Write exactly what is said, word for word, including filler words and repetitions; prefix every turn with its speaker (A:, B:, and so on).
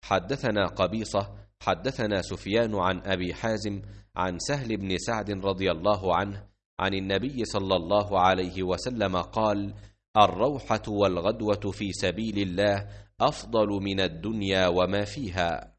A: حدثنا قبيصة حدثنا سفيان عن أبي حازم عن سهل بن سعد رضي الله عنه عن النبي صلى الله عليه وسلم قال: الروحة والغدوة في سبيل الله أفضل من الدنيا وما فيها.